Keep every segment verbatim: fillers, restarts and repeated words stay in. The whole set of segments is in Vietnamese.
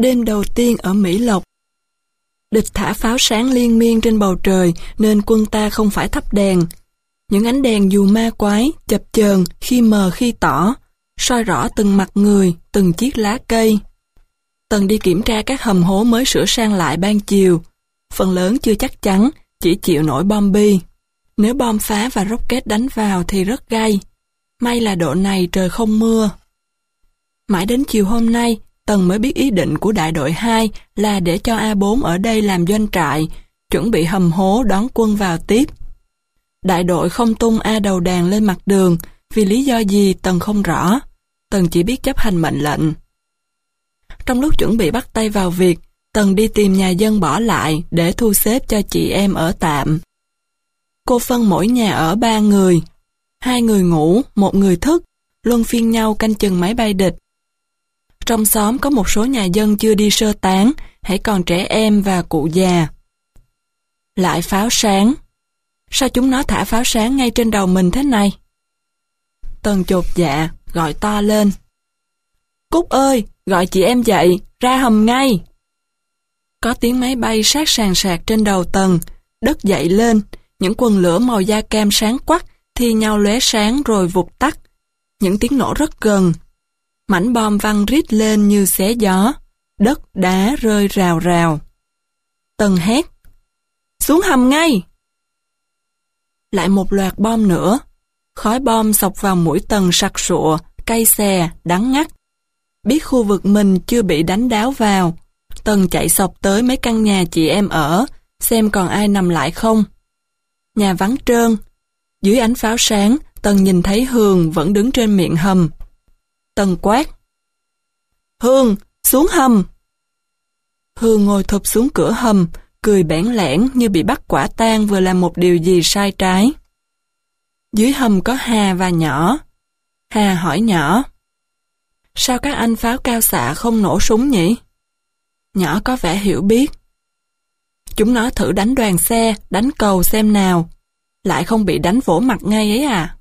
Đêm đầu tiên ở Mỹ Lộc. Địch thả pháo sáng liên miên trên bầu trời nên quân ta không phải thắp đèn. Những ánh đèn dù ma quái, chập chờn, khi mờ khi tỏ, soi rõ từng mặt người, từng chiếc lá cây. Tần đi kiểm tra các hầm hố mới sửa sang lại ban chiều. Phần lớn chưa chắc chắn, chỉ chịu nổi bom bi. Nếu bom phá và rocket đánh vào thì rất gay. May là độ này trời không mưa. Mãi đến chiều hôm nay, Tần mới biết ý định của đại đội hai là để cho A bốn ở đây làm doanh trại, chuẩn bị hầm hố đón quân vào tiếp. Đại đội không tung A đầu đàn lên mặt đường, vì lý do gì Tần không rõ. Tần chỉ biết chấp hành mệnh lệnh. Trong lúc chuẩn bị bắt tay vào việc, Tần đi tìm nhà dân bỏ lại để thu xếp cho chị em ở tạm. Cô phân mỗi nhà ở ba người. Hai người ngủ, một người thức, luân phiên nhau canh chừng máy bay địch. Trong xóm có một số nhà dân chưa đi sơ tán, hãy còn trẻ em và cụ già. Lại pháo sáng. Sao chúng nó thả pháo sáng ngay trên đầu mình thế này? Tần chột dạ, gọi to lên. Cúc ơi, gọi chị em dậy, ra hầm ngay. Có tiếng máy bay sát sàn sạc trên đầu Tần, đất dậy lên, những quần lửa màu da cam sáng quắc, thi nhau lóe sáng rồi vụt tắt. Những tiếng nổ rất gần. Mảnh bom văng rít lên như xé gió, đất đá rơi rào rào. Tần hét. Xuống hầm ngay! Lại một loạt bom nữa. Khói bom xộc vào mũi Tần sặc sụa, cay xè, đắng ngắt. Biết khu vực mình chưa bị đánh đáo vào, Tần chạy xộc tới mấy căn nhà chị em ở, xem còn ai nằm lại không. Nhà vắng trơn. Dưới ánh pháo sáng, Tần nhìn thấy Hường vẫn đứng trên miệng hầm. Tần quát. Hương, xuống hầm! Hương ngồi thụp xuống cửa hầm, cười bẽn lẽn như bị bắt quả tang vừa làm một điều gì sai trái. Dưới hầm có Hà và Nhỏ. Hà hỏi Nhỏ. Sao các anh pháo cao xạ không nổ súng nhỉ? Nhỏ có vẻ hiểu biết. Chúng nó thử đánh đoàn xe, đánh cầu xem nào. Lại không bị đánh vỗ mặt ngay ấy à?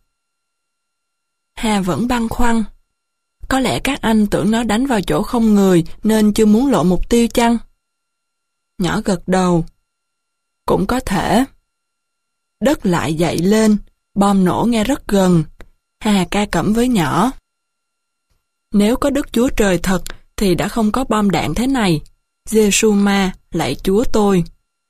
Hà vẫn băn khoăn. Có lẽ các anh tưởng nó đánh vào chỗ không người nên chưa muốn lộ mục tiêu chăng? Nhỏ gật đầu. Cũng có thể. Đất lại dậy lên, bom nổ nghe rất gần. Hà ca cẩm với Nhỏ. Nếu có Đức Chúa Trời thật thì đã không có bom đạn thế này. Giê-xu ma, lạy Chúa tôi.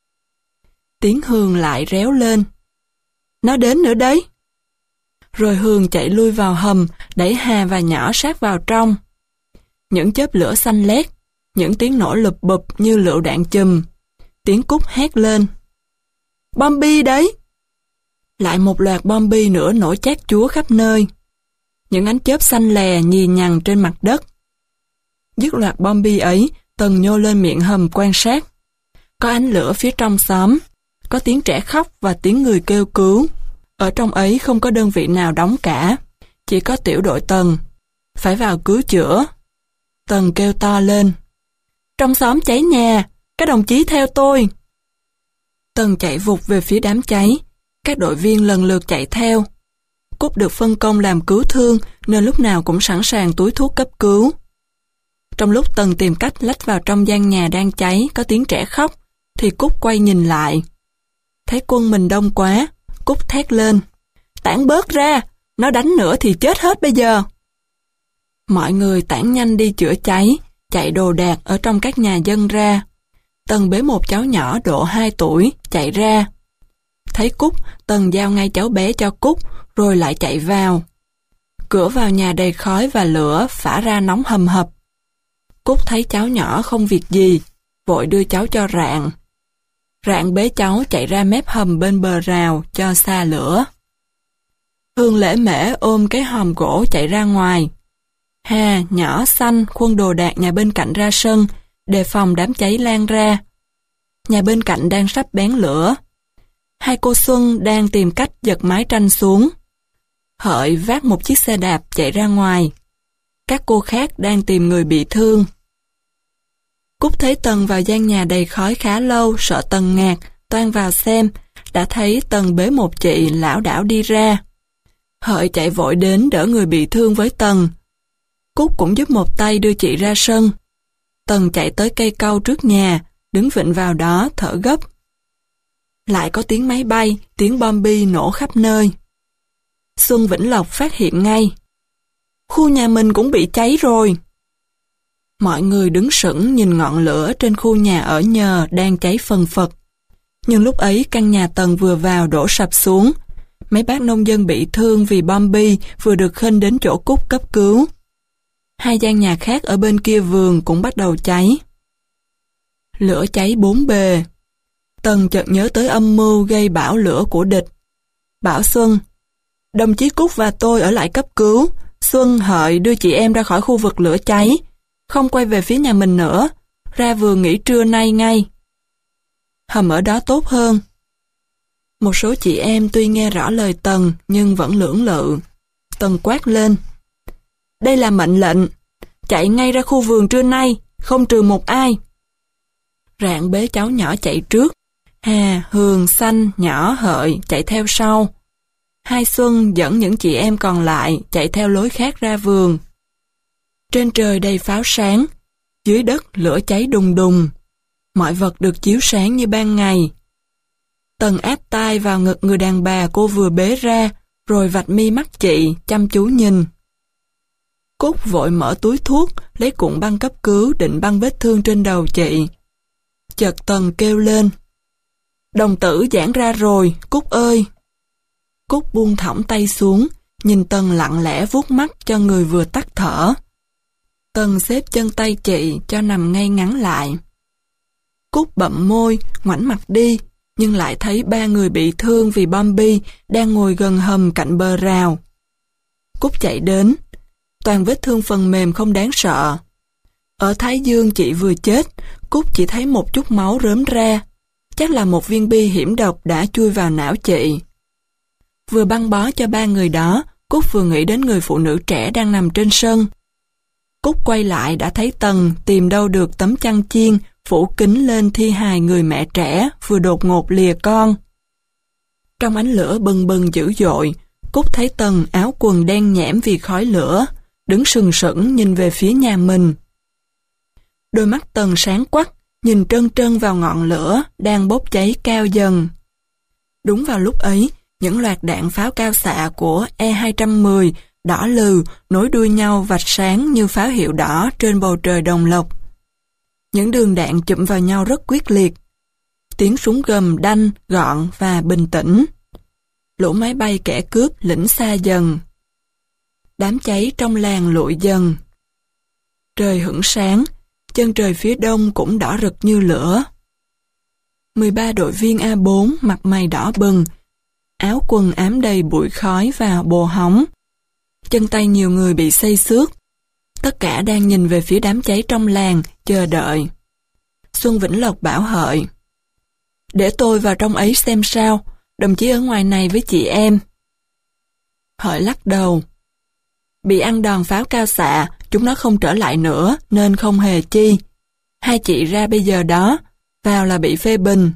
Tiếng Hương lại réo lên. Nó đến nữa đấy. Rồi Hương chạy lui vào hầm, đẩy Hà và Nhỏ sát vào trong. Những chớp lửa xanh lét, những tiếng nổ lụp bụp như lựu đạn chùm. Tiếng Cúc hét lên. Bom bi đấy! Lại một loạt bom bi nữa nổ chát chúa khắp nơi. Những ánh chớp xanh lè nhì nhằng trên mặt đất. Dứt loạt bom bi ấy, Tần nhô lên miệng hầm quan sát. Có ánh lửa phía trong xóm, có tiếng trẻ khóc và tiếng người kêu cứu. Ở trong ấy không có đơn vị nào đóng cả, chỉ có tiểu đội Tần. Phải vào cứu chữa. Tần kêu to lên. Trong xóm cháy nhà, các đồng chí theo tôi. Tần chạy vụt về phía đám cháy, các đội viên lần lượt chạy theo. Cúc được phân công làm cứu thương nên lúc nào cũng sẵn sàng túi thuốc cấp cứu. Trong lúc Tần tìm cách lách vào trong gian nhà đang cháy có tiếng trẻ khóc, thì Cúc quay nhìn lại. Thấy quân mình đông quá, Cúc thét lên. Tản bớt ra, nó đánh nữa thì chết hết bây giờ. Mọi người tản nhanh đi chữa cháy, chạy đồ đạc ở trong các nhà dân ra. Tần bế một cháu nhỏ độ hai tuổi, chạy ra. Thấy Cúc, Tần giao ngay cháu bé cho Cúc, rồi lại chạy vào. Cửa vào nhà đầy khói và lửa phả ra nóng hầm hập. Cúc thấy cháu nhỏ không việc gì, vội đưa cháu cho Rạng. Rạng bế cháu chạy ra mép hầm bên bờ rào cho xa lửa. Hương lễ mễ ôm cái hòm gỗ chạy ra ngoài. Hà, Nhỏ, Xanh khuân đồ đạc nhà bên cạnh ra sân, đề phòng đám cháy lan ra. Nhà bên cạnh đang sắp bén lửa. Hai cô Xuân đang tìm cách giật mái tranh xuống. Hợi vác một chiếc xe đạp chạy ra ngoài. Các cô khác đang tìm người bị thương. Cúc thấy Tần vào gian nhà đầy khói khá lâu, sợ Tần ngạt, toan vào xem, đã thấy Tần bế một chị lảo đảo đi ra. Hợi chạy vội đến đỡ người bị thương với Tần. Cúc cũng giúp một tay đưa chị ra sân. Tần chạy tới cây cau trước nhà, đứng vịn vào đó thở gấp. Lại có tiếng máy bay, tiếng bom bi nổ khắp nơi. Xuân Vĩnh Lộc phát hiện ngay. Khu nhà mình cũng bị cháy rồi. Mọi người đứng sững nhìn ngọn lửa trên khu nhà ở nhờ đang cháy phần phật. Nhưng lúc ấy căn nhà Tần vừa vào đổ sập xuống. Mấy bác nông dân bị thương vì bom bi vừa được khênh đến chỗ Cúc cấp cứu. Hai gian nhà khác ở bên kia vườn cũng bắt đầu cháy. Lửa cháy bốn bề. Tần chợt nhớ tới âm mưu gây bão lửa của địch. Bảo Xuân, đồng chí Cúc và tôi ở lại cấp cứu. Xuân, Hợi đưa chị em ra khỏi khu vực lửa cháy. Không quay về phía nhà mình nữa. Ra vườn nghỉ trưa nay ngay. Hầm ở đó tốt hơn. Một số chị em tuy nghe rõ lời Tần nhưng vẫn lưỡng lự. Tần quát lên. Đây là mệnh lệnh. Chạy ngay ra khu vườn trưa nay, không trừ một ai. Rạng bế cháu nhỏ chạy trước. Hà, Hường, Xanh, Nhỏ, Hợi chạy theo sau. Hai Xuân dẫn những chị em còn lại chạy theo lối khác ra vườn. Trên trời đầy pháo sáng, dưới đất lửa cháy đùng đùng. Mọi vật được chiếu sáng như ban ngày. Tần áp tai vào ngực người đàn bà cô vừa bế ra, rồi vạch mi mắt chị, chăm chú nhìn. Cúc vội mở túi thuốc, lấy cuộn băng cấp cứu định băng vết thương trên đầu chị. Chợt Tần kêu lên. Đồng tử giãn ra rồi, Cúc ơi! Cúc buông thõng tay xuống, nhìn Tần lặng lẽ vuốt mắt cho người vừa tắt thở. Tần xếp chân tay chị cho nằm ngay ngắn lại. Cúc bậm môi, ngoảnh mặt đi, nhưng lại thấy ba người bị thương vì bom bi đang ngồi gần hầm cạnh bờ rào. Cúc chạy đến. Toàn vết thương phần mềm không đáng sợ. Ở thái dương chị vừa chết, Cúc chỉ thấy một chút máu rớm ra. Chắc là một viên bi hiểm độc đã chui vào não chị. Vừa băng bó cho ba người đó, Cúc vừa nghĩ đến người phụ nữ trẻ đang nằm trên sân. Cúc quay lại đã thấy Tần tìm đâu được tấm chăn chiên phủ kín lên thi hài người mẹ trẻ vừa đột ngột lìa con. Trong ánh lửa bừng bừng dữ dội, Cúc thấy Tần áo quần đen nhẽm vì khói lửa, đứng sừng sững nhìn về phía nhà mình. Đôi mắt Tần sáng quắc, nhìn trân trân vào ngọn lửa đang bốc cháy cao dần. Đúng vào lúc ấy, những loạt đạn pháo cao xạ của E hai một không đỏ lừ nối đuôi nhau vạch sáng như pháo hiệu đỏ trên bầu trời Đồng Lộc. Những đường đạn chụm vào nhau rất quyết liệt. Tiếng súng gầm đanh, gọn và bình tĩnh. Lũ máy bay kẻ cướp lĩnh xa dần. Đám cháy trong làng lụi dần. Trời hửng sáng, chân trời phía đông cũng đỏ rực như lửa. mười ba đội viên A bốn mặt mày đỏ bừng, áo quần ám đầy bụi khói và bồ hóng. Chân tay nhiều người bị xây xước. Tất cả đang nhìn về phía đám cháy trong làng, chờ đợi. Xuân Vĩnh Lộc bảo Hợi. Để tôi vào trong ấy xem sao, đồng chí ở ngoài này với chị em. Hợi lắc đầu. Bị ăn đòn pháo cao xạ, chúng nó không trở lại nữa, nên không hề chi. Hai chị ra bây giờ đó, vào là bị phê bình.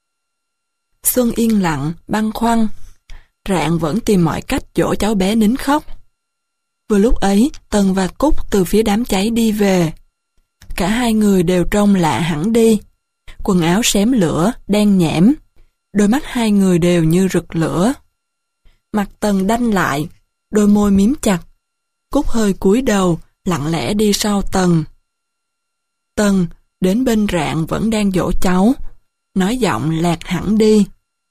Xuân yên lặng, băn khoăn. Rạng vẫn tìm mọi cách dỗ cháu bé nín khóc. Vừa lúc ấy, Tần và Cúc từ phía đám cháy đi về. Cả hai người đều trông lạ hẳn đi. Quần áo xém lửa, đen nhẽm. Đôi mắt hai người đều như rực lửa. Mặt Tần đanh lại, đôi môi mím chặt. Cúc hơi cúi đầu, lặng lẽ đi sau Tần. Tần, đến bên Rạng vẫn đang dỗ cháu. Nói giọng lạc hẳn đi.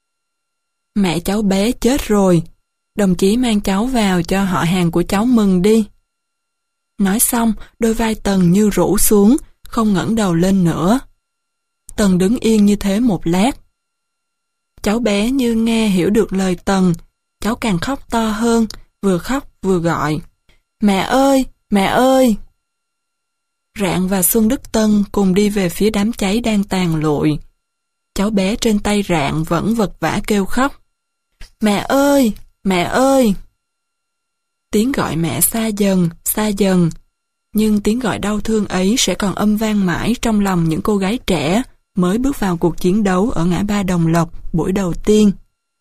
Mẹ cháu bé chết rồi. Đồng chí mang cháu vào cho họ hàng của cháu mừng đi. Nói xong, đôi vai Tần như rũ xuống, không ngẩng đầu lên nữa. Tần đứng yên như thế một lát. Cháu bé như nghe hiểu được lời Tần, cháu càng khóc to hơn, vừa khóc vừa gọi. Mẹ ơi, mẹ ơi! Rạng và Xuân Đức Tân cùng đi về phía đám cháy đang tàn lụi. Cháu bé trên tay Rạng vẫn vật vã kêu khóc. Mẹ ơi! Mẹ ơi! Tiếng gọi mẹ xa dần, xa dần. Nhưng tiếng gọi đau thương ấy sẽ còn âm vang mãi trong lòng những cô gái trẻ mới bước vào cuộc chiến đấu ở ngã ba Đồng Lộc buổi đầu tiên.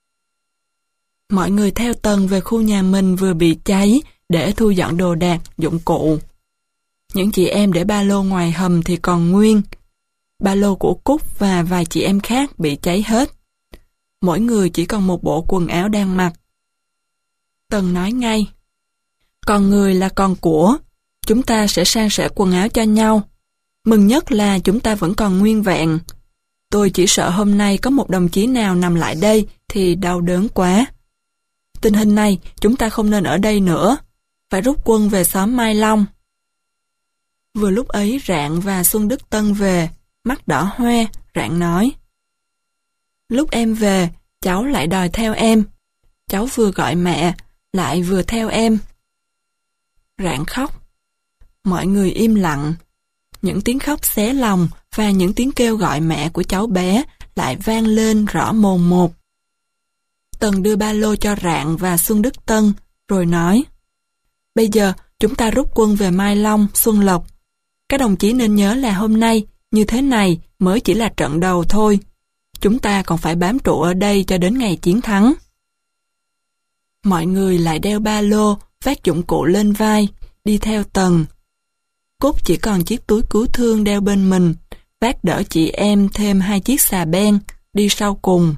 Mọi người theo Tần về khu nhà mình vừa bị cháy để thu dọn đồ đạc, dụng cụ. Những chị em để ba lô ngoài hầm thì còn nguyên. Ba lô của Cúc và vài chị em khác bị cháy hết. Mỗi người chỉ còn một bộ quần áo đang mặc. Tần nói ngay, còn người là còn của, chúng ta sẽ san sẻ quần áo cho nhau. Mừng nhất là chúng ta vẫn còn nguyên vẹn. Tôi chỉ sợ hôm nay có một đồng chí nào nằm lại đây thì đau đớn quá. Tình hình này chúng ta không nên ở đây nữa, phải rút quân về xóm Mai Long. Vừa lúc ấy Rạng và Xuân Đức Tân về, mắt đỏ hoe. Rạng nói, lúc em về, cháu lại đòi theo em. Cháu vừa gọi mẹ, lại vừa theo em. Rạng khóc. Mọi người im lặng. Những tiếng khóc xé lòng và những tiếng kêu gọi mẹ của cháu bé lại vang lên rõ mồn một. Tần đưa ba lô cho Rạng và Xuân Đức Tân, rồi nói, bây giờ chúng ta rút quân về Mai Long, Xuân Lộc. Các đồng chí nên nhớ là hôm nay, như thế này mới chỉ là trận đầu thôi. Chúng ta còn phải bám trụ ở đây cho đến ngày chiến thắng. Mọi người lại đeo ba lô, vác dụng cụ lên vai, đi theo Tần. Cúc chỉ còn chiếc túi cứu thương đeo bên mình, vác đỡ chị em thêm hai chiếc xà beng, đi sau cùng.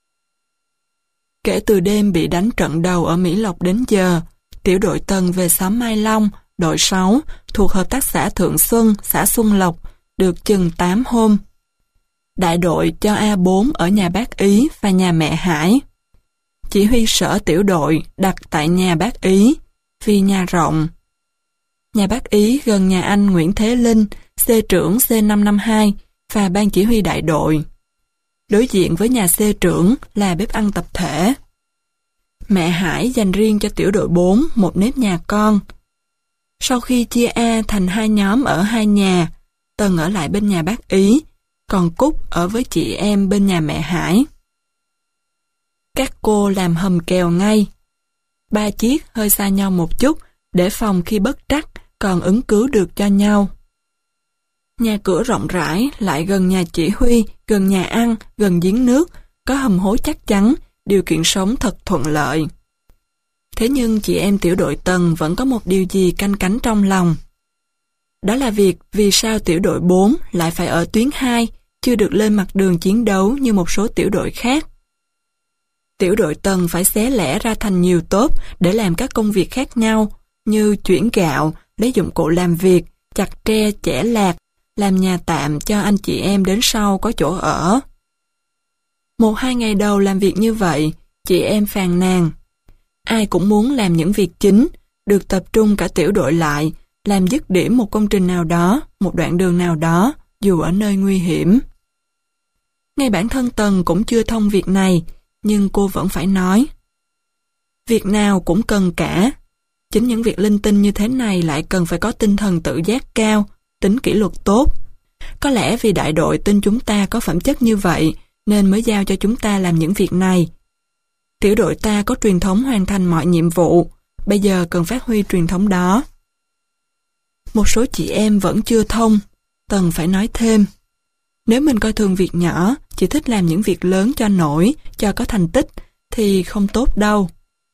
Kể từ đêm bị đánh trận đầu ở Mỹ Lộc đến giờ, tiểu đội Tần về xóm Mai Long, đội sáu, thuộc hợp tác xã Thượng Xuân, xã Xuân Lộc, được chừng tám hôm. Đại đội cho A bốn ở nhà bác Ý và nhà mẹ Hải. Chỉ huy sở tiểu đội đặt tại nhà bác Ý, vì nhà rộng. Nhà bác Ý gần nhà anh Nguyễn Thế Linh, C trưởng C năm năm hai và ban chỉ huy đại đội. Đối diện với nhà C trưởng là bếp ăn tập thể. Mẹ Hải dành riêng cho tiểu đội bốn một nếp nhà con. Sau khi chia A thành hai nhóm ở hai nhà, Tần ở lại bên nhà bác Ý, còn Cúc ở với chị em bên nhà mẹ Hải. Các cô làm hầm kèo ngay. Ba chiếc hơi xa nhau một chút, để phòng khi bất trắc còn ứng cứu được cho nhau. Nhà cửa rộng rãi, lại gần nhà chỉ huy, gần nhà ăn, gần giếng nước, có hầm hố chắc chắn, điều kiện sống thật thuận lợi. Thế nhưng chị em tiểu đội Tần vẫn có một điều gì canh cánh trong lòng. Đó là việc vì sao tiểu đội bốn lại phải ở tuyến hai, chưa được lên mặt đường chiến đấu như một số tiểu đội khác. Tiểu đội Tần phải xé lẻ ra thành nhiều tốp để làm các công việc khác nhau, như chuyển gạo, lấy dụng cụ làm việc, chặt tre, chẻ lạc, làm nhà tạm cho anh chị em đến sau có chỗ ở. Một hai ngày đầu làm việc như vậy, chị em phàn nàn. Ai cũng muốn làm những việc chính, được tập trung cả tiểu đội lại, làm dứt điểm một công trình nào đó, một đoạn đường nào đó, dù ở nơi nguy hiểm. Ngay bản thân Tần cũng chưa thông việc này, nhưng cô vẫn phải nói. Việc nào cũng cần cả. Chính những việc linh tinh như thế này lại cần phải có tinh thần tự giác cao, tính kỷ luật tốt. Có lẽ vì đại đội tin chúng ta có phẩm chất như vậy, nên mới giao cho chúng ta làm những việc này. Tiểu đội ta có truyền thống hoàn thành mọi nhiệm vụ, bây giờ cần phát huy truyền thống đó. Một số chị em vẫn chưa thông, Tần phải nói thêm. Nếu mình coi thường việc nhỏ, chỉ thích làm những việc lớn cho nổi, cho có thành tích, thì không tốt đâu.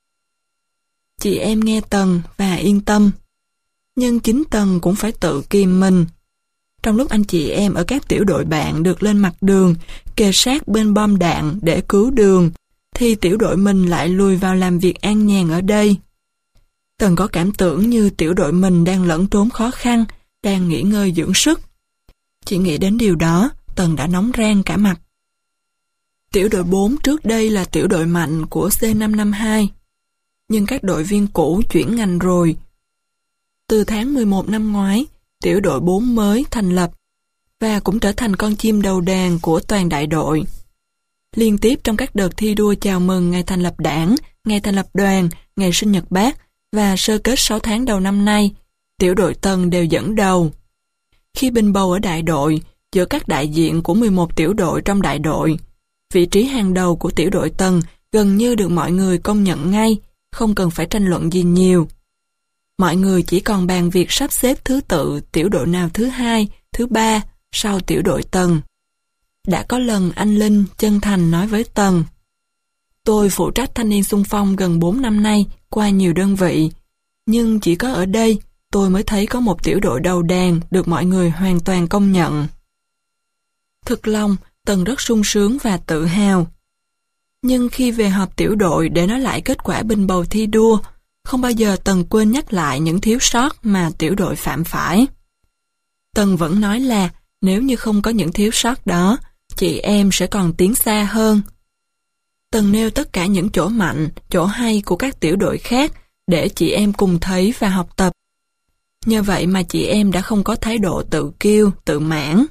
Chị em nghe Tần và yên tâm. Nhưng chính Tần cũng phải tự kìm mình. Trong lúc anh chị em ở các tiểu đội bạn được lên mặt đường, kề sát bên bom đạn để cứu đường, thì tiểu đội mình lại lùi vào làm việc an nhàn ở đây. Tần có cảm tưởng như tiểu đội mình đang lẫn trốn khó khăn, đang nghỉ ngơi dưỡng sức. Chỉ nghĩ đến điều đó, Tần đã nóng rang cả mặt. Tiểu đội bốn trước đây là tiểu đội mạnh của C năm năm hai, nhưng các đội viên cũ chuyển ngành rồi. Từ tháng mười một năm ngoái, tiểu đội bốn mới thành lập, và cũng trở thành con chim đầu đàn của toàn đại đội. Liên tiếp trong các đợt thi đua chào mừng ngày thành lập đảng, ngày thành lập đoàn, ngày sinh nhật Bác và sơ kết sáu tháng đầu năm nay, tiểu đội Tần đều dẫn đầu. Khi bình bầu ở đại đội, giữa các đại diện của mười một tiểu đội trong đại đội, vị trí hàng đầu của tiểu đội Tần gần như được mọi người công nhận ngay, không cần phải tranh luận gì nhiều. Mọi người chỉ còn bàn việc sắp xếp thứ tự tiểu đội nào thứ hai, thứ ba sau tiểu đội Tần. Đã có lần anh Linh chân thành nói với Tần: tôi phụ trách thanh niên xung phong gần bốn năm nay qua nhiều đơn vị, nhưng chỉ có ở đây tôi mới thấy có một tiểu đội đầu đàn được mọi người hoàn toàn công nhận. Thực lòng, Tần rất sung sướng và tự hào. Nhưng khi về họp tiểu đội để nói lại kết quả bình bầu thi đua, không bao giờ Tần quên nhắc lại những thiếu sót mà tiểu đội phạm phải. Tần vẫn nói là nếu như không có những thiếu sót đó, chị em sẽ còn tiến xa hơn. Tần nêu tất cả những chỗ mạnh, chỗ hay của các tiểu đội khác để chị em cùng thấy và học tập. Nhờ vậy mà chị em đã không có thái độ tự kiêu, tự mãn.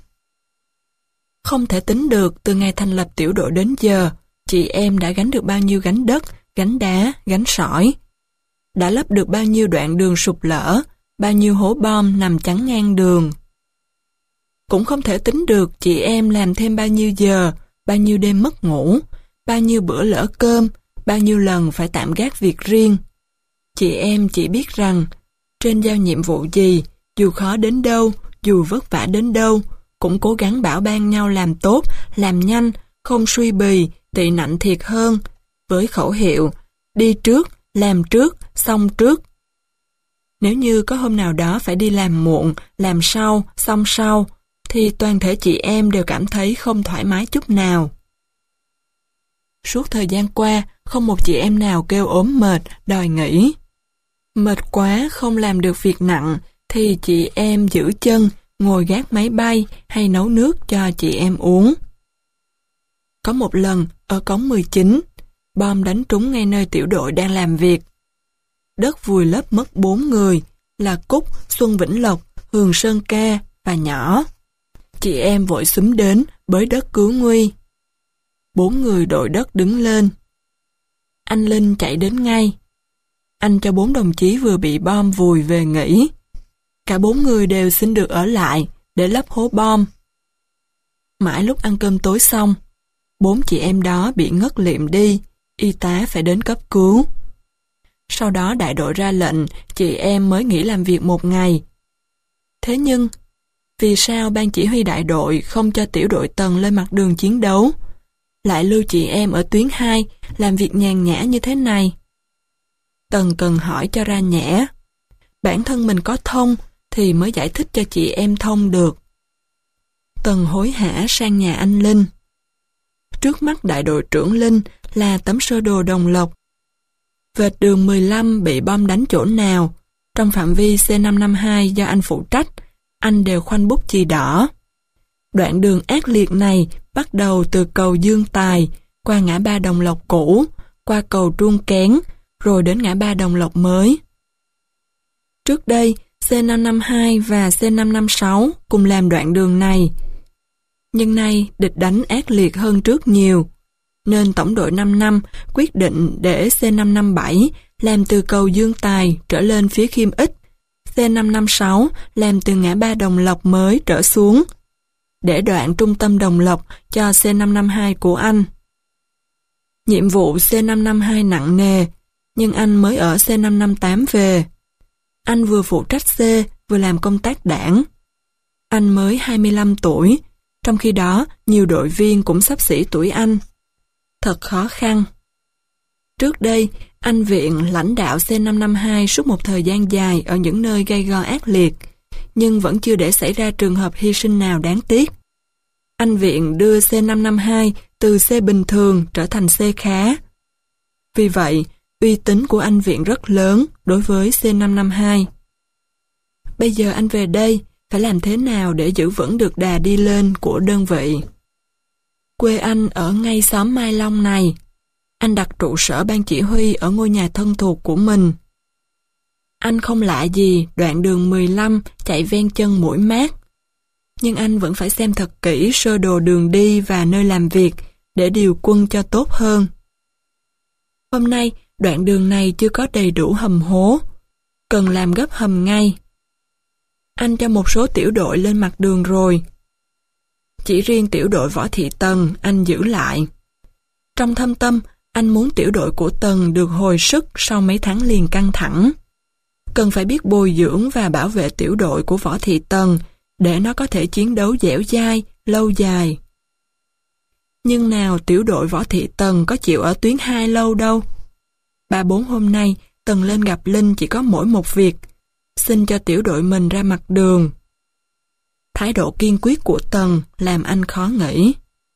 Không thể tính được từ ngày thành lập tiểu đội đến giờ, chị em đã gánh được bao nhiêu gánh đất, gánh đá, gánh sỏi. Đã lấp được bao nhiêu đoạn đường sụp lở, bao nhiêu hố bom nằm chắn ngang đường. Cũng không thể tính được chị em làm thêm bao nhiêu giờ, bao nhiêu đêm mất ngủ, bao nhiêu bữa lỡ cơm, bao nhiêu lần phải tạm gác việc riêng. Chị em chỉ biết rằng, trên giao nhiệm vụ gì, dù khó đến đâu, dù vất vả đến đâu, cũng cố gắng bảo ban nhau làm tốt, làm nhanh, không suy bì, tị nạnh thiệt hơn, với khẩu hiệu, đi trước, làm trước, xong trước. Nếu như có hôm nào đó phải đi làm muộn, làm sau, xong sau, thì toàn thể chị em đều cảm thấy không thoải mái chút nào. Suốt thời gian qua, không một chị em nào kêu ốm mệt, đòi nghỉ. Mệt quá không làm được việc nặng, thì chị em giữ chân, ngồi gác máy bay hay nấu nước cho chị em uống. Có một lần, ở cống mười chín, bom đánh trúng ngay nơi tiểu đội đang làm việc. Đất vùi lấp mất bốn người, là Cúc, Xuân Vĩnh Lộc, Hường Sơn Ca và Nhỏ. Chị em vội xúm đến, bới đất cứu nguy. Bốn người đội đất đứng lên. Anh Linh chạy đến ngay. Anh cho bốn đồng chí vừa bị bom vùi về nghỉ. Cả bốn người đều xin được ở lại để lấp hố bom. Mãi lúc ăn cơm tối xong, bốn chị em đó bị ngất liệm đi, y tá phải đến cấp cứu. Sau đó đại đội ra lệnh, chị em mới nghỉ làm việc một ngày. Thế nhưng, vì sao ban chỉ huy đại đội không cho tiểu đội Tần lên mặt đường chiến đấu, lại lưu chị em ở tuyến hai làm việc nhàn nhã như thế này? Tần cần hỏi cho ra nhẽ. Bản thân mình có thông thì mới giải thích cho chị em thông được. Tần hối hả sang nhà anh Linh. Trước mắt đại đội trưởng Linh là tấm sơ đồ Đồng Lộc. Vệt đường mười lăm bị bom đánh chỗ nào, trong phạm vi C năm năm hai do anh phụ trách, anh đều khoanh bút chì đỏ. Đoạn đường ác liệt này bắt đầu từ cầu Dương Tài, qua ngã ba Đồng Lộc cũ, qua cầu Truông Kén, rồi đến ngã ba Đồng Lộc mới. Trước đây, C năm năm hai và C năm năm sáu cùng làm đoạn đường này. Nhưng nay địch đánh ác liệt hơn trước nhiều, nên tổng đội năm năm quyết định để C năm năm bảy làm từ cầu Dương Tài trở lên phía Khiêm Ích, C năm năm sáu làm từ ngã ba Đồng Lộc mới trở xuống, để đoạn trung tâm Đồng Lộc cho C năm năm hai của anh. Nhiệm vụ C năm năm hai nặng nề, nhưng anh mới ở C năm năm tám về. Anh vừa phụ trách C, vừa làm công tác đảng. Anh mới hai mươi lăm tuổi, trong khi đó nhiều đội viên cũng xấp xỉ tuổi anh. Thật khó khăn. Trước đây, anh Viện lãnh đạo C năm năm hai suốt một thời gian dài ở những nơi gay go ác liệt, nhưng vẫn chưa để xảy ra trường hợp hy sinh nào đáng tiếc. Anh Viện đưa C năm năm hai từ C bình thường trở thành C khá. Vì vậy, uy tín của anh Viện rất lớn đối với C năm năm hai. Bây giờ anh về đây, phải làm thế nào để giữ vững được đà đi lên của đơn vị? Quê anh ở ngay xóm Mai Long này. Anh đặt trụ sở ban chỉ huy ở ngôi nhà thân thuộc của mình. Anh không lạ gì đoạn đường mười lăm chạy ven chân Mũi Mát. Nhưng anh vẫn phải xem thật kỹ sơ đồ đường đi và nơi làm việc để điều quân cho tốt hơn. Hôm nay, đoạn đường này chưa có đầy đủ hầm hố, cần làm gấp hầm ngay. Anh cho một số tiểu đội lên mặt đường rồi. Chỉ riêng tiểu đội Võ Thị Tần anh giữ lại. Trong thâm tâm, anh muốn tiểu đội của Tần được hồi sức sau mấy tháng liền căng thẳng. Cần phải biết bồi dưỡng và bảo vệ tiểu đội của Võ Thị Tần để nó có thể chiến đấu dẻo dai, lâu dài. Nhưng nào tiểu đội Võ Thị Tần có chịu ở tuyến hai lâu đâu. Ba bốn hôm nay, Tần lên gặp Linh chỉ có mỗi một việc, xin cho tiểu đội mình ra mặt đường. Thái độ kiên quyết của Tần làm anh khó nghĩ.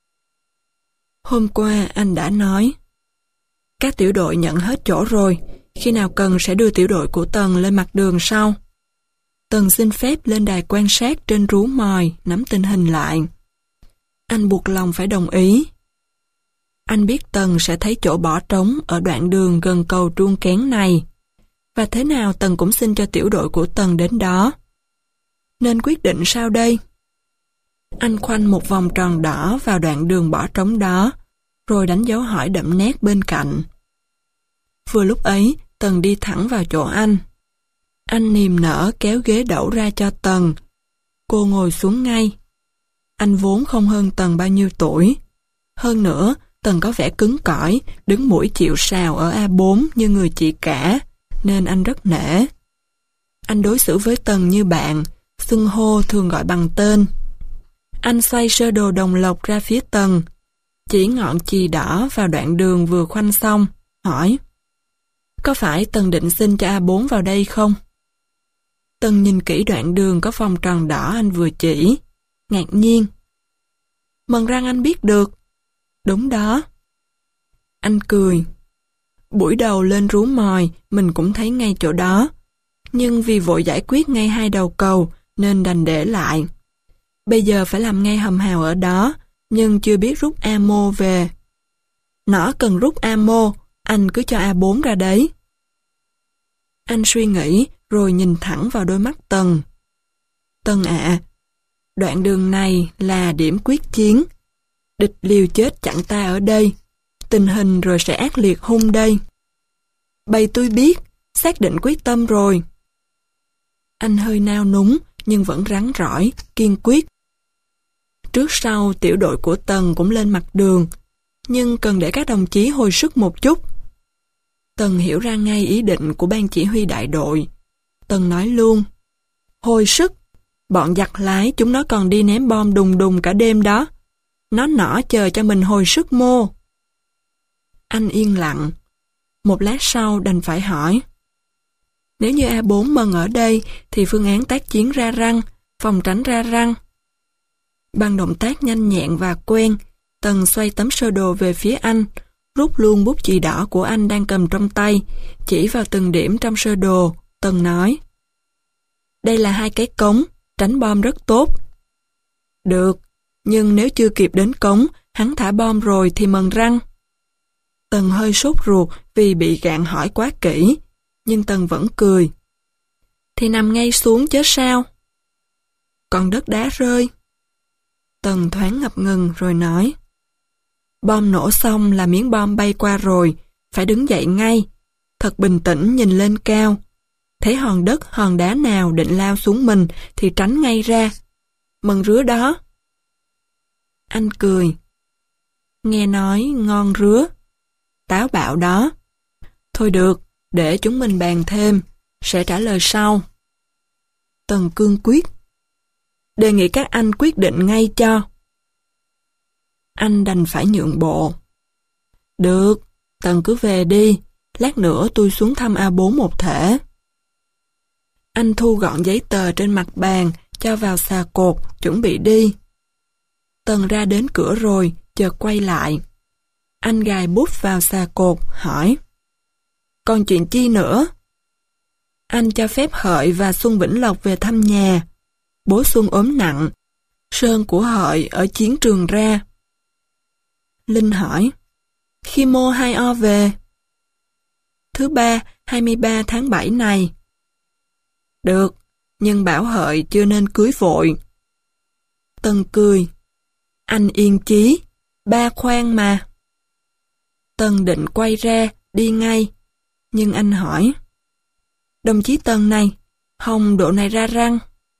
Hôm qua anh đã nói, các tiểu đội nhận hết chỗ rồi, khi nào cần sẽ đưa tiểu đội của Tần lên mặt đường sau. Tần xin phép lên đài quan sát trên rú mòi, nắm tình hình lại. Anh buộc lòng phải đồng ý. Anh biết Tần sẽ thấy chỗ bỏ trống ở đoạn đường gần cầu Truông Kén này, và thế nào Tần cũng xin cho tiểu đội của Tần đến đó. Nên quyết định sao đây? Anh khoanh một vòng tròn đỏ vào đoạn đường bỏ trống đó, rồi đánh dấu hỏi đậm nét bên cạnh. Vừa lúc ấy, Tần đi thẳng vào chỗ anh. Anh niềm nở kéo ghế đẩu ra cho Tần. Cô ngồi xuống ngay. Anh vốn không hơn Tần bao nhiêu tuổi. Hơn nữa, Tần có vẻ cứng cỏi, đứng mũi chịu sào ở A bốn như người chị cả, nên anh rất nể. Anh đối xử với Tần như bạn, xưng hô thường gọi bằng tên. Anh xoay sơ đồ đồng lộc ra phía Tần, chỉ ngọn chì đỏ vào đoạn đường vừa khoanh xong, hỏi: có phải Tần định xin cho A bốn vào đây không? Tần nhìn kỹ đoạn đường có vòng tròn đỏ anh vừa chỉ, ngạc nhiên. Mần răng anh biết được. Đúng đó. Anh cười. Buổi đầu lên rú mòi, mình cũng thấy ngay chỗ đó. Nhưng vì vội giải quyết ngay hai đầu cầu, nên đành để lại. Bây giờ phải làm ngay hầm hào ở đó, nhưng chưa biết rút ammo về. Nó cần rút ammo, anh cứ cho A bốn ra đấy. Anh suy nghĩ, rồi nhìn thẳng vào đôi mắt Tần. Tần ạ, đoạn đường này là điểm quyết chiến. Địch liều chết chặn ta ở đây. Tình hình rồi sẽ ác liệt hung đây. Bầy tôi biết, xác định quyết tâm rồi. Anh hơi nao núng, nhưng vẫn rắn rỏi, kiên quyết. Trước sau tiểu đội của Tần cũng lên mặt đường, nhưng cần để các đồng chí hồi sức một chút. Tần hiểu ra ngay ý định của ban chỉ huy đại đội. Tần nói luôn: hồi sức, bọn giặc lái chúng nó còn đi ném bom đùng đùng cả đêm đó. Nó nỏ chờ cho mình hồi sức mô. Anh yên lặng. Một lát sau đành phải hỏi: nếu như A bốn Mần ở đây thì phương án tác chiến ra răng, phòng tránh ra răng. Bằng động tác nhanh nhẹn và quen, Tần xoay tấm sơ đồ về phía anh, rút luôn bút chì đỏ của anh đang cầm trong tay, chỉ vào từng điểm trong sơ đồ. Tần nói: đây là hai cái cống, tránh bom rất tốt. Được, nhưng nếu chưa kịp đến cống, hắn thả bom rồi thì Mần răng. Tần hơi sốt ruột vì bị gạn hỏi quá kỹ, nhưng Tần vẫn cười. Thì nằm ngay xuống chứ sao? Còn đất đá rơi. Tần thoáng ngập ngừng rồi nói: bom nổ xong là miếng bom bay qua rồi, phải đứng dậy ngay, thật bình tĩnh nhìn lên cao. Thấy hòn đất, hòn đá nào định lao xuống mình thì tránh ngay ra. Mần rứa đó. Anh cười. Nghe nói ngon rứa. Táo bạo đó. Thôi được, để chúng mình bàn thêm, sẽ trả lời sau. Tần cương quyết. Đề nghị các anh quyết định ngay cho. Anh đành phải nhượng bộ. Được, Tần cứ về đi, lát nữa tôi xuống thăm A bốn một thể. Anh thu gọn giấy tờ trên mặt bàn, cho vào xà cột, chuẩn bị đi. Tần ra đến cửa rồi, chợt quay lại. Anh gài bút vào xà cột, hỏi: còn chuyện chi nữa? Anh cho phép Hợi và Xuân Vĩnh Lộc về thăm nhà. Bố Xuân ốm nặng, Sơn của Hợi ở chiến trường ra. Linh hỏi: khi mô hai o về? Thứ ba, hai mươi ba tháng bảy này. Được, nhưng bảo Hợi chưa nên cưới vội. Tần cười. Anh yên chí, ba khoan mà. Tần định quay ra, đi ngay. Nhưng anh hỏi: đồng chí Tần này, Hồng độ này ra răng.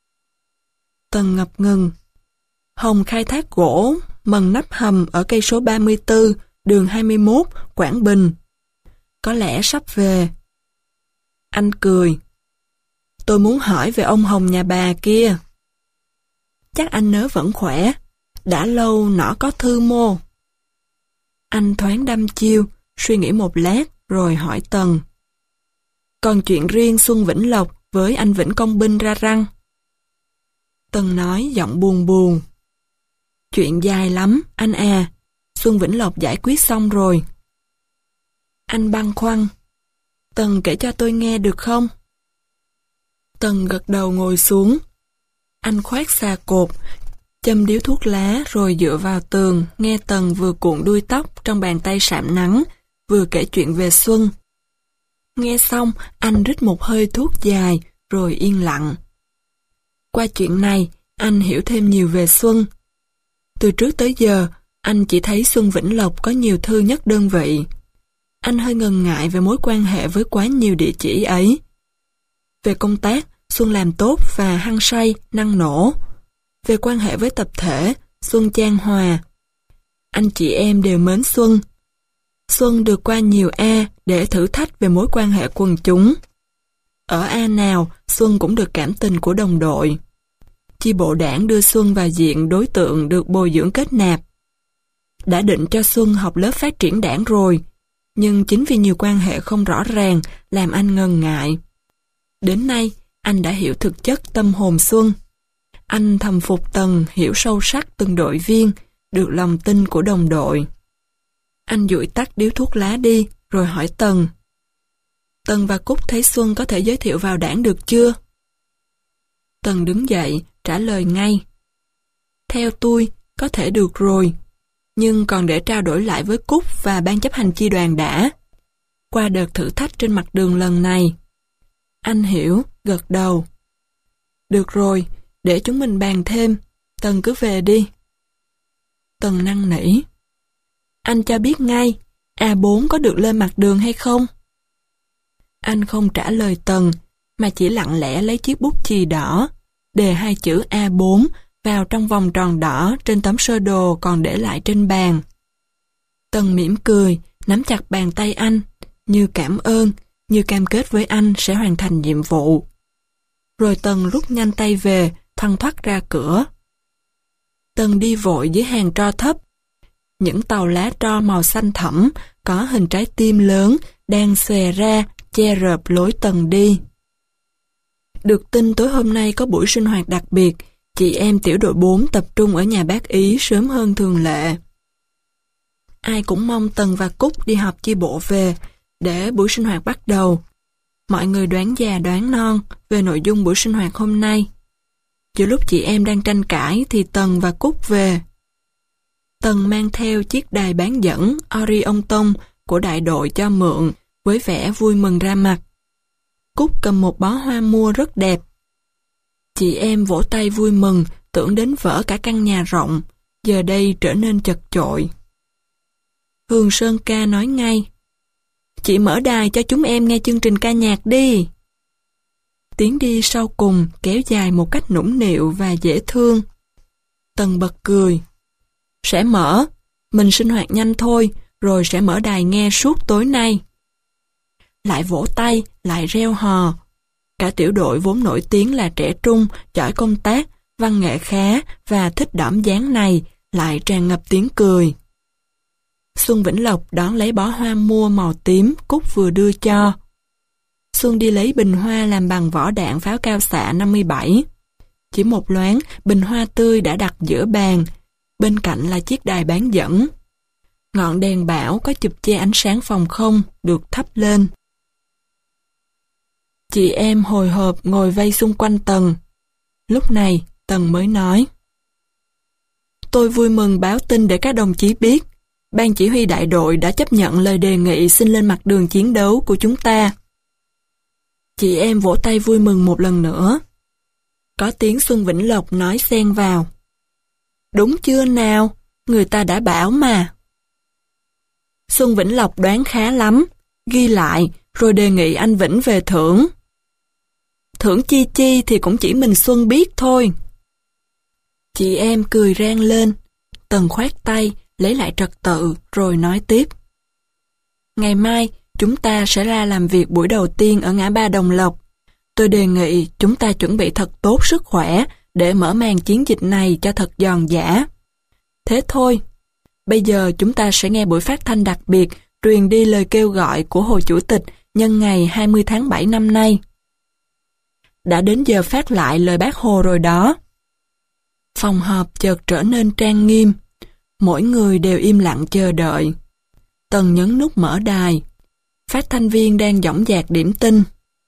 Tần ngập ngừng. Hồng khai thác gỗ, Mần nắp hầm ở cây số ba mươi tư, đường hai mươi mốt, Quảng Bình. Có lẽ sắp về. Anh cười. Tôi muốn hỏi về ông Hồng nhà bà kia. Chắc anh nhớ vẫn khỏe. Đã lâu nọ có thư mô. Anh thoáng đăm chiêu, suy nghĩ một lát, rồi hỏi Tần. Còn chuyện riêng Xuân Vĩnh Lộc với anh Vĩnh Công Binh ra răng. Tần nói giọng buồn buồn. Chuyện dài lắm, anh à. Xuân Vĩnh Lộc giải quyết xong rồi. Anh băn khoăn. Tần kể cho tôi nghe được không? Tần gật đầu ngồi xuống. Anh khoác xà cột, châm điếu thuốc lá rồi dựa vào tường, nghe Tần vừa cuộn đuôi tóc trong bàn tay sạm nắng, vừa kể chuyện về Xuân. Nghe xong, anh rít một hơi thuốc dài, rồi yên lặng. Qua chuyện này, anh hiểu thêm nhiều về Xuân. Từ trước tới giờ, anh chỉ thấy Xuân Vĩnh Lộc có nhiều thư nhất đơn vị. Anh hơi ngần ngại về mối quan hệ với quá nhiều địa chỉ ấy. Về công tác, Xuân làm tốt và hăng say, năng nổ. Về quan hệ với tập thể, Xuân chan hòa. Anh chị em đều mến Xuân. Xuân được qua nhiều A để thử thách về mối quan hệ quần chúng. Ở A nào, Xuân cũng được cảm tình của đồng đội. Chi bộ đảng đưa Xuân vào diện đối tượng được bồi dưỡng kết nạp. Đã định cho Xuân học lớp phát triển đảng rồi, nhưng chính vì nhiều quan hệ không rõ ràng làm anh ngần ngại. Đến nay, anh đã hiểu thực chất tâm hồn Xuân. Anh thầm phục Tần hiểu sâu sắc từng đội viên, được lòng tin của đồng đội. Anh dụi tắt điếu thuốc lá đi, rồi hỏi Tần. Tần và Cúc thấy Xuân có thể giới thiệu vào đảng được chưa? Tần đứng dậy, trả lời ngay. Theo tôi, có thể được rồi, nhưng còn để trao đổi lại với Cúc và ban chấp hành chi đoàn đã. Qua đợt thử thách trên mặt đường lần này. Anh hiểu, gật đầu. Được rồi, để chúng mình bàn thêm, Tần cứ về đi. Tần năn nỉ. Anh cho biết ngay, A bốn có được lên mặt đường hay không? Anh không trả lời Tần, mà chỉ lặng lẽ lấy chiếc bút chì đỏ, đề hai chữ A bốn vào trong vòng tròn đỏ trên tấm sơ đồ còn để lại trên bàn. Tần mỉm cười, nắm chặt bàn tay anh, như cảm ơn, như cam kết với anh sẽ hoàn thành nhiệm vụ. Rồi Tần rút nhanh tay về, thoăn thoắt ra cửa. Tần đi vội dưới hàng tro thấp. Những tàu lá tro màu xanh thẫm, có hình trái tim lớn, đang xòe ra, che rợp lối Tần đi. Được tin tối hôm nay có buổi sinh hoạt đặc biệt, chị em tiểu đội bốn tập trung ở nhà bác Ý sớm hơn thường lệ. Ai cũng mong Tần và Cúc đi họp chi bộ về, để buổi sinh hoạt bắt đầu. Mọi người đoán già đoán non về nội dung buổi sinh hoạt hôm nay. Giữa lúc chị em đang tranh cãi thì Tần và Cúc về. Tần mang theo chiếc đài bán dẫn Orion Tông của đại đội cho mượn với vẻ vui mừng ra mặt. Cúc cầm một bó hoa mua rất đẹp. Chị em vỗ tay vui mừng, tưởng đến vỡ cả căn nhà rộng, giờ đây trở nên chật chội. Hường Sơn Ca nói ngay. Chị mở đài cho chúng em nghe chương trình ca nhạc đi. Tiếng đi sau cùng kéo dài một cách nũng nịu và dễ thương. Tần bật cười. Sẽ mở, mình sinh hoạt nhanh thôi, rồi sẽ mở đài nghe suốt tối nay. Lại vỗ tay, lại reo hò. Cả tiểu đội vốn nổi tiếng là trẻ trung, giỏi công tác, văn nghệ khá và thích đỏm dáng này, lại tràn ngập tiếng cười. Xuân Vĩnh Lộc đón lấy bó hoa mua màu tím Cúc vừa đưa cho. Xuân đi lấy bình hoa làm bằng vỏ đạn pháo cao xạ năm mươi bảy. Chỉ một loáng, bình hoa tươi đã đặt giữa bàn, bên cạnh là chiếc đài bán dẫn. Ngọn đèn bão có chụp che ánh sáng phòng không được thắp lên. Chị em hồi hộp ngồi vây xung quanh Tần. Lúc này, Tần mới nói. Tôi vui mừng báo tin để các đồng chí biết. Ban chỉ huy đại đội đã chấp nhận lời đề nghị xin lên mặt đường chiến đấu của chúng ta. Chị em vỗ tay vui mừng một lần nữa. Có tiếng Xuân Vĩnh Lộc nói xen vào. Đúng chưa nào? Người ta đã bảo mà. Xuân Vĩnh Lộc đoán khá lắm, ghi lại rồi đề nghị anh Vĩnh về thưởng. Thưởng chi chi thì cũng chỉ mình Xuân biết thôi. Chị em cười rang lên. Tần khoát tay, lấy lại trật tự rồi nói tiếp. Ngày mai chúng ta sẽ ra làm việc buổi đầu tiên ở ngã ba Đồng Lộc. Tôi đề nghị chúng ta chuẩn bị thật tốt sức khỏe để mở màn chiến dịch này cho thật giòn giã. Thế thôi, bây giờ chúng ta sẽ nghe buổi phát thanh đặc biệt truyền đi lời kêu gọi của Hồ Chủ tịch nhân ngày hai mươi tháng bảy năm nay. đã đến giờ phát lại lời Bác Hồ rồi đó. Phòng họp chợt trở nên trang nghiêm. Mỗi người đều im lặng chờ đợi. Tần nhấn nút mở đài. Phát thanh viên đang dõng dạc điểm tin.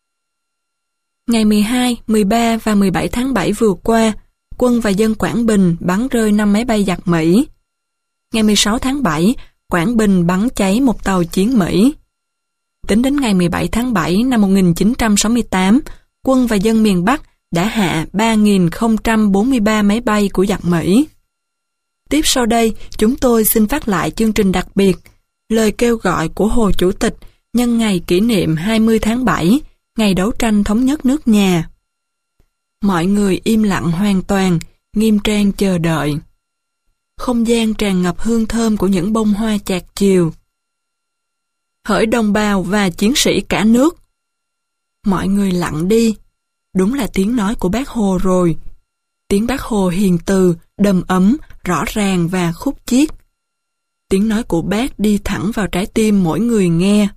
Ngày mười hai, mười ba và mười bảy tháng bảy vừa qua, quân và dân Quảng Bình bắn rơi năm máy bay giặc Mỹ. Ngày mười sáu tháng bảy, Quảng Bình bắn cháy một tàu chiến Mỹ. Tính đến ngày mười bảy tháng bảy năm một nghìn chín trăm sáu mươi tám, quân và dân miền Bắc đã hạ ba nghìn không trăm bốn mươi ba máy bay của giặc Mỹ. Tiếp sau đây, chúng tôi xin phát lại chương trình đặc biệt, lời kêu gọi của Hồ Chủ tịch nhân ngày kỷ niệm hai mươi tháng bảy, ngày đấu tranh thống nhất nước nhà. Mọi người im lặng hoàn toàn, nghiêm trang chờ đợi. Không gian tràn ngập hương thơm của những bông hoa chạc chiều. Hỡi đồng bào và chiến sĩ cả nước. Mọi người lặng đi. Đúng là tiếng nói của Bác Hồ rồi. Tiếng Bác Hồ hiền từ, đầm ấm, rõ ràng và khúc chiết. Tiếng nói của Bác đi thẳng vào trái tim mỗi người nghe.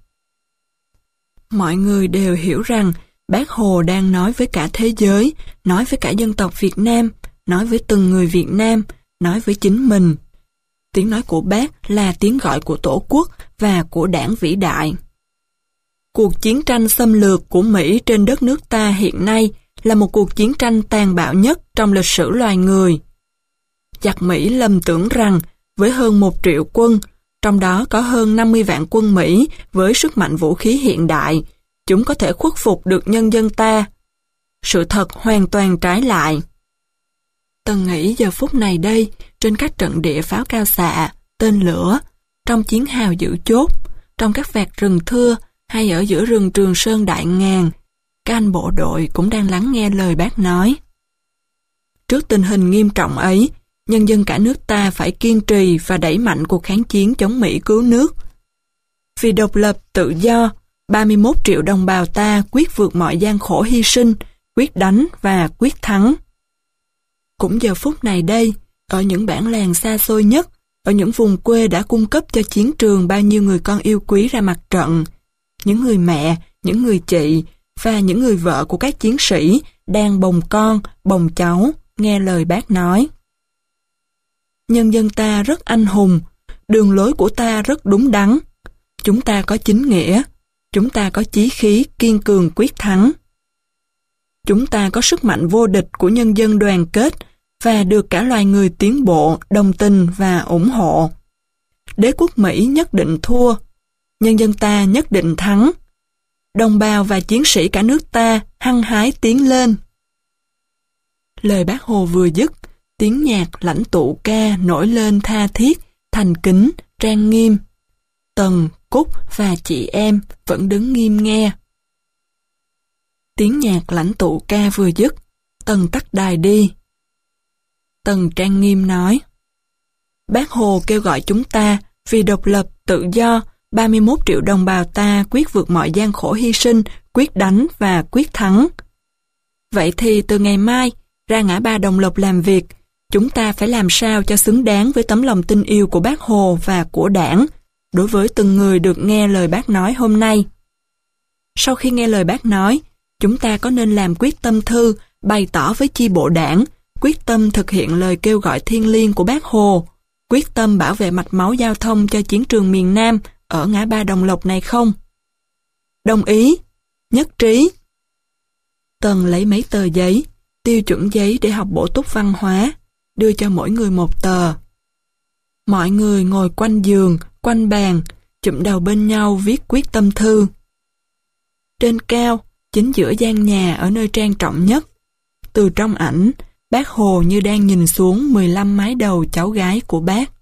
Mọi người đều hiểu rằng Bác Hồ đang nói với cả thế giới, nói với cả dân tộc Việt Nam, nói với từng người Việt Nam, nói với chính mình. Tiếng nói của Bác là tiếng gọi của Tổ quốc và của Đảng vĩ đại. Cuộc chiến tranh xâm lược của Mỹ trên đất nước ta hiện nay là một cuộc chiến tranh tàn bạo nhất trong lịch sử loài người. Giặc Mỹ lầm tưởng rằng với hơn một triệu quân, trong đó có hơn năm mươi vạn quân Mỹ với sức mạnh vũ khí hiện đại, chúng có thể khuất phục được nhân dân ta. Sự thật hoàn toàn trái lại. Tần nghĩ giờ phút này đây, trên các trận địa pháo cao xạ, tên lửa, trong chiến hào giữ chốt, trong các vạt rừng thưa hay ở giữa rừng Trường Sơn Đại Ngàn, các anh bộ đội cũng đang lắng nghe lời Bác nói. Trước tình hình nghiêm trọng ấy, nhân dân cả nước ta phải kiên trì và đẩy mạnh cuộc kháng chiến chống Mỹ cứu nước. Vì độc lập, tự do, ba mươi mốt triệu đồng bào ta quyết vượt mọi gian khổ hy sinh, quyết đánh và quyết thắng. Cũng giờ phút này đây, ở những bản làng xa xôi nhất, ở những vùng quê đã cung cấp cho chiến trường bao nhiêu người con yêu quý ra mặt trận, những người mẹ, những người chị và những người vợ của các chiến sĩ đang bồng con, bồng cháu, nghe lời Bác nói. Nhân dân ta rất anh hùng, đường lối của ta rất đúng đắn. Chúng ta có chính nghĩa, chúng ta có chí khí kiên cường quyết thắng. Chúng ta có sức mạnh vô địch của nhân dân đoàn kết và được cả loài người tiến bộ, đồng tình và ủng hộ. Đế quốc Mỹ nhất định thua, nhân dân ta nhất định thắng. Đồng bào và chiến sĩ cả nước ta hăng hái tiến lên. Lời Bác Hồ vừa dứt, tiếng nhạc lãnh tụ ca nổi lên tha thiết, thành kính, trang nghiêm. Tần, Cúc và chị em vẫn đứng nghiêm nghe. Tiếng nhạc lãnh tụ ca vừa dứt, Tần tắt đài đi. Tần trang nghiêm nói: Bác Hồ kêu gọi chúng ta vì độc lập, tự do, ba mươi mốt triệu đồng bào ta quyết vượt mọi gian khổ hy sinh, quyết đánh và quyết thắng. Vậy thì từ ngày mai, ra ngã ba Đồng Lộc làm việc, chúng ta phải làm sao cho xứng đáng với tấm lòng tin yêu của Bác Hồ và của Đảng, đối với từng người được nghe lời Bác nói hôm nay. Sau khi nghe lời Bác nói, chúng ta có nên làm quyết tâm thư bày tỏ với chi bộ Đảng, quyết tâm thực hiện lời kêu gọi thiêng liêng của Bác Hồ, quyết tâm bảo vệ mạch máu giao thông cho chiến trường miền Nam ở ngã ba Đồng Lộc này không? Đồng ý, nhất trí. Tần lấy mấy tờ giấy, tiêu chuẩn giấy để học bổ túc văn hóa, đưa cho mỗi người một tờ. Mọi người ngồi quanh giường, quanh bàn, chụm đầu bên nhau viết quyết tâm thư. Trên cao, chính giữa gian nhà ở nơi trang trọng nhất, từ trong ảnh, Bác Hồ như đang nhìn xuống mười lăm mái đầu cháu gái của Bác.